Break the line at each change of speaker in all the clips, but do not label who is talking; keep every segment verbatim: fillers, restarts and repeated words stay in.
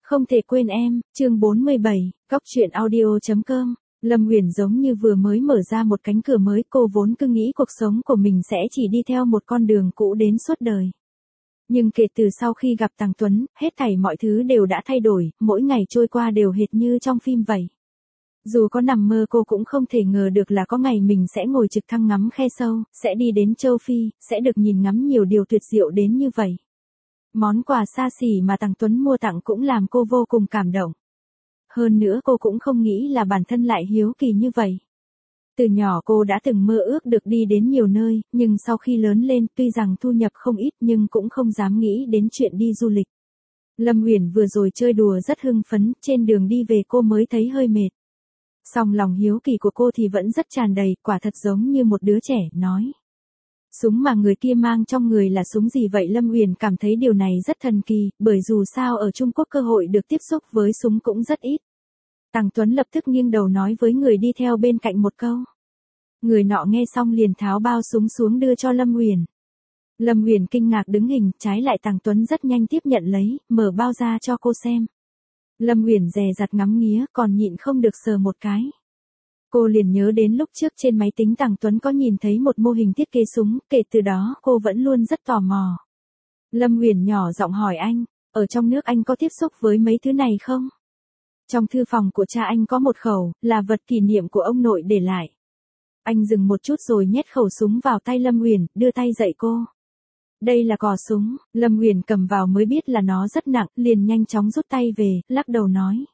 Không thể quên em, chương bốn mươi bảy, Cóc truyện audio.com. Lâm Huyền giống như vừa mới mở ra một cánh cửa mới, cô vốn cứ nghĩ cuộc sống của mình sẽ chỉ đi theo một con đường cũ đến suốt đời. Nhưng kể từ sau khi gặp Tằng Tuấn, hết thảy mọi thứ đều đã thay đổi, mỗi ngày trôi qua đều hệt như trong phim vậy. Dù có nằm mơ cô cũng không thể ngờ được là có ngày mình sẽ ngồi trực thăng ngắm khe sâu, sẽ đi đến châu Phi, sẽ được nhìn ngắm nhiều điều tuyệt diệu đến như vậy. Món quà xa xỉ mà Tằng Tuấn mua tặng cũng làm cô vô cùng cảm động. Hơn nữa cô cũng không nghĩ là bản thân lại hiếu kỳ như vậy. Từ nhỏ cô đã từng mơ ước được đi đến nhiều nơi, nhưng sau khi lớn lên tuy rằng thu nhập không ít nhưng cũng không dám nghĩ đến chuyện đi du lịch. Lâm Huyền vừa rồi chơi đùa rất hưng phấn, trên đường đi về cô mới thấy hơi mệt. Song lòng hiếu kỳ của cô thì vẫn rất tràn đầy, quả thật giống như một đứa trẻ, nói. Súng mà người kia mang trong người là súng gì vậy? Lâm Huyền cảm thấy điều này rất thần kỳ, bởi dù sao ở Trung Quốc cơ hội được tiếp xúc với súng cũng rất ít. Tằng Tuấn lập tức nghiêng đầu nói với người đi theo bên cạnh một câu. Người nọ nghe xong liền tháo bao súng xuống đưa cho Lâm Huyền. Lâm Huyền kinh ngạc đứng hình, trái lại Tằng Tuấn rất nhanh tiếp nhận lấy, mở bao ra cho cô xem. Lâm Huyền dè dặt ngắm nghía, còn nhịn không được sờ một cái. Cô liền nhớ đến lúc trước trên máy tính Tằng Tuấn có nhìn thấy một mô hình thiết kế súng, kể từ đó cô vẫn luôn rất tò mò. Lâm Huyền nhỏ giọng hỏi anh, ở trong nước anh có tiếp xúc với mấy thứ này không? Trong thư phòng của cha anh có một khẩu, là vật kỷ niệm của ông nội để lại. Anh dừng một chút rồi nhét khẩu súng vào tay Lâm Huyền, đưa tay dạy cô. Đây là cò súng, Lâm Huyền cầm vào mới biết là nó rất nặng, liền nhanh chóng rút tay về, lắc đầu nói.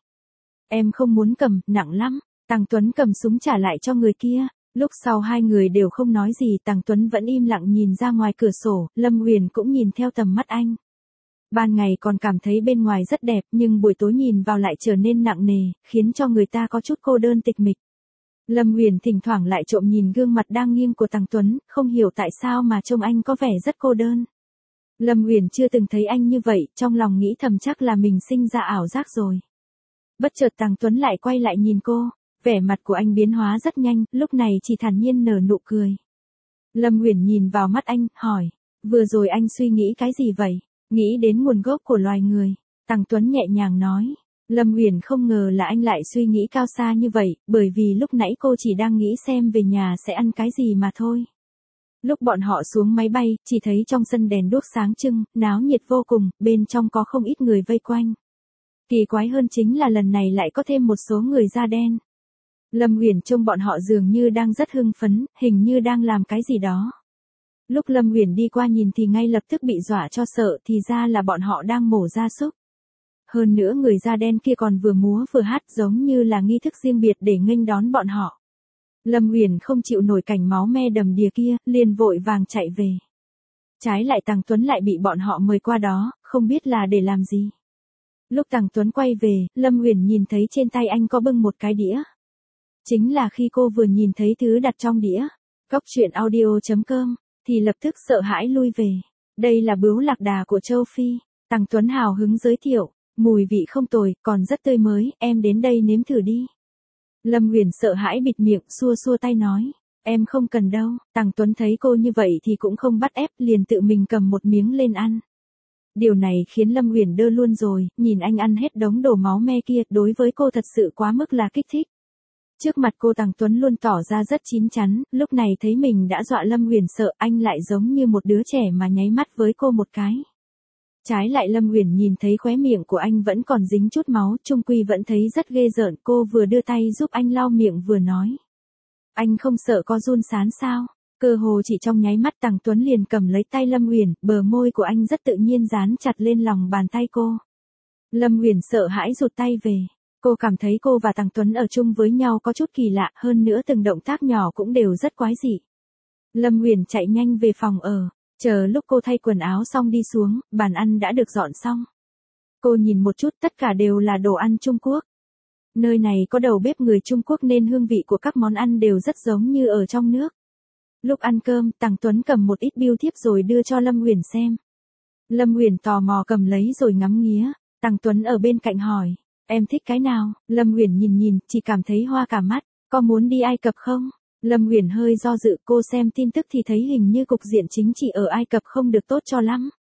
Em không muốn cầm, nặng lắm. Tằng Tuấn cầm súng trả lại cho người kia. Lúc sau hai người đều không nói gì, Tằng Tuấn vẫn im lặng nhìn ra ngoài cửa sổ, Lâm Huyền cũng nhìn theo tầm mắt anh. Ban ngày còn cảm thấy bên ngoài rất đẹp, nhưng buổi tối nhìn vào lại trở nên nặng nề, khiến cho người ta có chút cô đơn tịch mịch. Lâm Huyền thỉnh thoảng lại trộm nhìn gương mặt đang nghiêng của Tằng Tuấn, không hiểu tại sao mà trông anh có vẻ rất cô đơn. Lâm Huyền chưa từng thấy anh như vậy, trong lòng nghĩ thầm chắc là mình sinh ra ảo giác rồi. Bất chợt Tằng Tuấn lại quay lại nhìn cô. Vẻ mặt của anh biến hóa rất nhanh, lúc này chỉ thản nhiên nở nụ cười. Lâm Huyền nhìn vào mắt anh, hỏi, vừa rồi anh suy nghĩ cái gì vậy? Nghĩ đến nguồn gốc của loài người. Tằng Tuấn nhẹ nhàng nói. Lâm Huyền không ngờ là anh lại suy nghĩ cao xa như vậy, bởi vì lúc nãy cô chỉ đang nghĩ xem về nhà sẽ ăn cái gì mà thôi. Lúc bọn họ xuống máy bay, chỉ thấy trong sân đèn đuốc sáng trưng, náo nhiệt vô cùng, bên trong có không ít người vây quanh. Kỳ quái hơn chính là lần này lại có thêm một số người da đen. Lâm Huyền trông bọn họ dường như đang rất hưng phấn, hình như đang làm cái gì đó. Lúc Lâm Huyền đi qua nhìn thì ngay lập tức bị dọa cho sợ, thì ra là bọn họ đang mổ gia súc. Hơn nữa người da đen kia còn vừa múa vừa hát giống như là nghi thức riêng biệt để nghênh đón bọn họ. Lâm Huyền không chịu nổi cảnh máu me đầm đìa kia, liền vội vàng chạy về. Trái lại Tằng Tuấn lại bị bọn họ mời qua đó, không biết là để làm gì. Lúc Tằng Tuấn quay về, Lâm Huyền nhìn thấy trên tay anh có bưng một cái đĩa. Chính là khi cô vừa nhìn thấy thứ đặt trong đĩa, Cóc truyện audio.com, thì lập tức sợ hãi lui về. Đây là bướu lạc đà của châu Phi. Tằng Tuấn hào hứng giới thiệu, mùi vị không tồi, còn rất tươi mới, em đến đây nếm thử đi. Lâm Huyền sợ hãi bịt miệng, xua xua tay nói, em không cần đâu. Tằng Tuấn thấy cô như vậy thì cũng không bắt ép, liền tự mình cầm một miếng lên ăn. Điều này khiến Lâm Huyền đơ luôn rồi, nhìn anh ăn hết đống đổ máu me kia, đối với cô thật sự quá mức là kích thích. Trước mặt cô Tằng Tuấn luôn tỏ ra rất chín chắn, lúc này thấy mình đã dọa Lâm Huyền sợ, anh lại giống như một đứa trẻ mà nháy mắt với cô một cái. Trái lại Lâm Huyền nhìn thấy khóe miệng của anh vẫn còn dính chút máu, chung quy vẫn thấy rất ghê rợn, cô vừa đưa tay giúp anh lau miệng vừa nói. Anh không sợ có run sán sao? Cơ hồ chỉ trong nháy mắt Tằng Tuấn liền cầm lấy tay Lâm Huyền, bờ môi của anh rất tự nhiên dán chặt lên lòng bàn tay cô. Lâm Huyền sợ hãi rụt tay về. Cô cảm thấy cô và Tằng Tuấn ở chung với nhau có chút kỳ lạ, hơn nữa từng động tác nhỏ cũng đều rất quái dị. Lâm Huyền chạy nhanh về phòng ở, chờ lúc cô thay quần áo xong đi xuống, bàn ăn đã được dọn xong. Cô nhìn một chút, tất cả đều là đồ ăn Trung Quốc. Nơi này có đầu bếp người Trung Quốc nên hương vị của các món ăn đều rất giống như ở trong nước. Lúc ăn cơm, Tằng Tuấn cầm một ít bưu thiếp rồi đưa cho Lâm Huyền xem. Lâm Huyền tò mò cầm lấy rồi ngắm nghía, Tằng Tuấn ở bên cạnh hỏi. Em thích cái nào? Lâm Huyền nhìn nhìn, chỉ cảm thấy hoa cả mắt, có muốn đi Ai Cập không? Lâm Huyền hơi do dự, cô xem tin tức thì thấy hình như cục diện chính trị ở Ai Cập không được tốt cho lắm.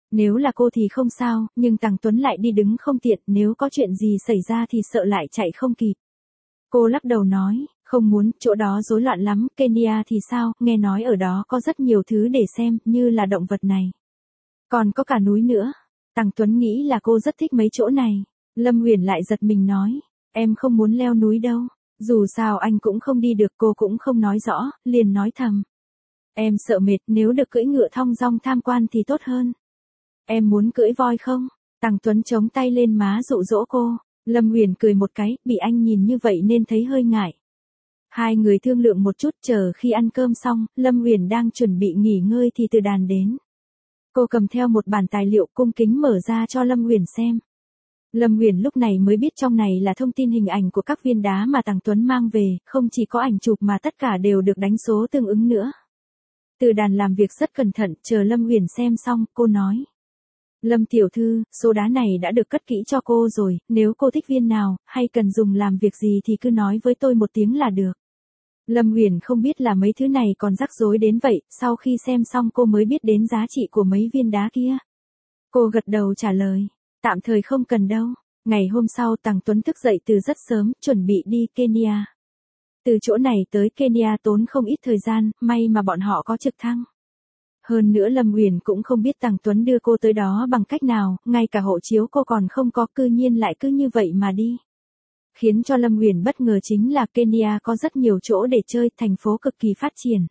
Nếu là cô thì không sao, nhưng Tằng Tuấn lại đi đứng không tiện, nếu có chuyện gì xảy ra thì sợ lại chạy không kịp. Cô lắc đầu nói, không muốn, chỗ đó rối loạn lắm, Kenya thì sao, nghe nói ở đó có rất nhiều thứ để xem, như là động vật này. Còn có cả núi nữa. Tằng Tuấn nghĩ là cô rất thích mấy chỗ này. Lâm Huyền lại giật mình nói, em không muốn leo núi đâu. Dù sao anh cũng không đi được, cô cũng không nói rõ, liền nói thầm. Em sợ mệt, nếu được cưỡi ngựa thong dong tham quan thì tốt hơn. Em muốn cưỡi voi không? Tằng Tuấn chống tay lên má dụ dỗ cô. Lâm Huyền cười một cái, bị anh nhìn như vậy nên thấy hơi ngại. Hai người thương lượng một chút, chờ khi ăn cơm xong, Lâm Huyền đang chuẩn bị nghỉ ngơi thì Từ Đàn đến. Cô cầm theo một bản tài liệu cung kính mở ra cho Lâm Huyền xem. Lâm Huyền lúc này mới biết trong này là thông tin hình ảnh của các viên đá mà Tằng Tuấn mang về, không chỉ có ảnh chụp mà tất cả đều được đánh số tương ứng nữa. Từ Đàn làm việc rất cẩn thận, chờ Lâm Huyền xem xong, cô nói. Lâm tiểu thư, số đá này đã được cất kỹ cho cô rồi, nếu cô thích viên nào, hay cần dùng làm việc gì thì cứ nói với tôi một tiếng là được. Lâm Huyền không biết là mấy thứ này còn rắc rối đến vậy, sau khi xem xong cô mới biết đến giá trị của mấy viên đá kia. Cô gật đầu trả lời, tạm thời không cần đâu. Ngày hôm sau Tằng Tuấn thức dậy từ rất sớm, chuẩn bị đi Kenya. Từ chỗ này tới Kenya tốn không ít thời gian, may mà bọn họ có trực thăng. Hơn nữa Lâm Huyền cũng không biết Tằng Tuấn đưa cô tới đó bằng cách nào, ngay cả hộ chiếu cô còn không có, cư nhiên lại cứ như vậy mà đi. Khiến cho Lâm Huyền bất ngờ chính là Kenya có rất nhiều chỗ để chơi, thành phố cực kỳ phát triển.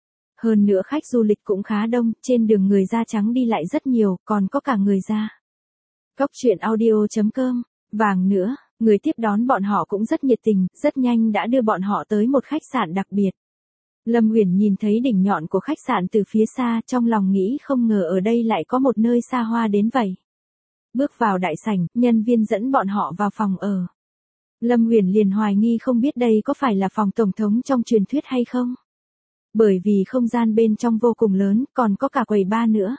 Hơn nữa khách du lịch cũng khá đông, trên đường người da trắng đi lại rất nhiều, còn có cả người da. Góc truyện audio chấm com, vàng nữa, người tiếp đón bọn họ cũng rất nhiệt tình, rất nhanh đã đưa bọn họ tới một khách sạn đặc biệt. Lâm Huyền nhìn thấy đỉnh nhọn của khách sạn từ phía xa, trong lòng nghĩ không ngờ ở đây lại có một nơi xa hoa đến vậy. Bước vào đại sảnh, nhân viên dẫn bọn họ vào phòng ở. Lâm Huyền liền hoài nghi không biết đây có phải là phòng tổng thống trong truyền thuyết hay không. Bởi vì không gian bên trong vô cùng lớn, còn có cả quầy bar nữa.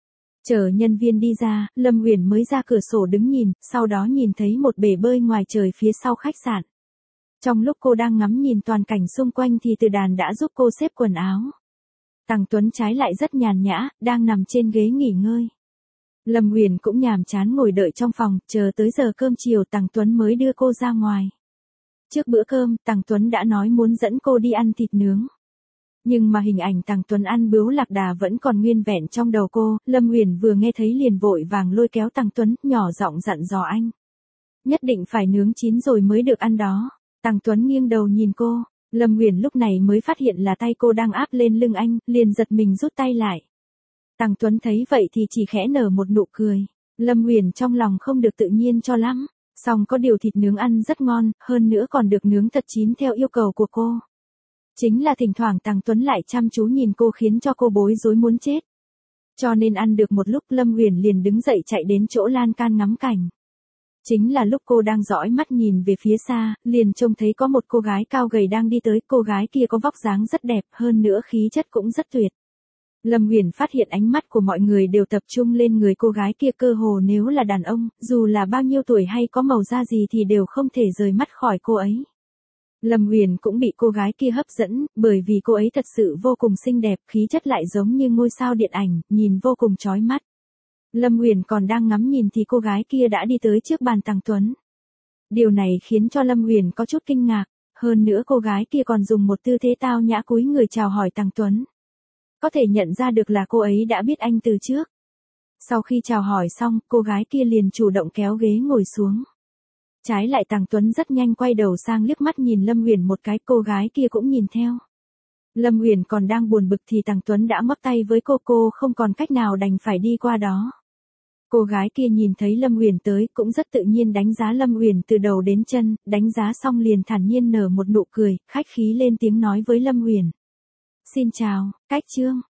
Chờ nhân viên đi ra, Lâm Huyền mới ra cửa sổ đứng nhìn, sau đó nhìn thấy một bể bơi ngoài trời phía sau khách sạn. Trong lúc cô đang ngắm nhìn toàn cảnh xung quanh thì Từ Đàn đã giúp cô xếp quần áo. Tằng Tuấn trái lại rất nhàn nhã, đang nằm trên ghế nghỉ ngơi. Lâm Huyền cũng nhàm chán ngồi đợi trong phòng, chờ tới giờ cơm chiều Tằng Tuấn mới đưa cô ra ngoài. Trước bữa cơm, Tằng Tuấn đã nói muốn dẫn cô đi ăn thịt nướng. Nhưng mà hình ảnh Tằng Tuấn ăn bướu lạc đà vẫn còn nguyên vẹn trong đầu cô, Lâm Huyền vừa nghe thấy liền vội vàng lôi kéo Tằng Tuấn, nhỏ giọng dặn dò anh. Nhất định phải nướng chín rồi mới được ăn đó. Tằng Tuấn nghiêng đầu nhìn cô, Lâm Huyền lúc này mới phát hiện là tay cô đang áp lên lưng anh, liền giật mình rút tay lại. Tằng Tuấn thấy vậy thì chỉ khẽ nở một nụ cười. Lâm Huyền trong lòng không được tự nhiên cho lắm, song có điều thịt nướng ăn rất ngon, hơn nữa còn được nướng thật chín theo yêu cầu của cô. Chính là thỉnh thoảng Tằng Tuấn lại chăm chú nhìn cô khiến cho cô bối rối muốn chết. Cho nên ăn được một lúc Lâm Huyền liền đứng dậy chạy đến chỗ lan can ngắm cảnh. Chính là lúc cô đang dõi mắt nhìn về phía xa, liền trông thấy có một cô gái cao gầy đang đi tới, cô gái kia có vóc dáng rất đẹp, hơn nữa khí chất cũng rất tuyệt. Lâm Huyền phát hiện ánh mắt của mọi người đều tập trung lên người cô gái kia, cơ hồ nếu là đàn ông, dù là bao nhiêu tuổi hay có màu da gì thì đều không thể rời mắt khỏi cô ấy. Lâm Huyền cũng bị cô gái kia hấp dẫn, bởi vì cô ấy thật sự vô cùng xinh đẹp, khí chất lại giống như ngôi sao điện ảnh, nhìn vô cùng chói mắt. Lâm Huyền còn đang ngắm nhìn thì cô gái kia đã đi tới trước bàn Tằng Tuấn. Điều này khiến cho Lâm Huyền có chút kinh ngạc, hơn nữa cô gái kia còn dùng một tư thế tao nhã cúi người chào hỏi Tằng Tuấn. Có thể nhận ra được là cô ấy đã biết anh từ trước. Sau khi chào hỏi xong, cô gái kia liền chủ động kéo ghế ngồi xuống. Trái lại Tằng Tuấn rất nhanh quay đầu sang liếc mắt nhìn Lâm Huyền một cái, cô gái kia cũng nhìn theo. Lâm Huyền còn đang buồn bực thì Tằng Tuấn đã mấp tay với cô, cô không còn cách nào đành phải đi qua đó. Cô gái kia nhìn thấy Lâm Huyền tới cũng rất tự nhiên đánh giá Lâm Huyền từ đầu đến chân, đánh giá xong liền thản nhiên nở một nụ cười, khách khí lên tiếng nói với Lâm Huyền. Xin chào, Cách Trương.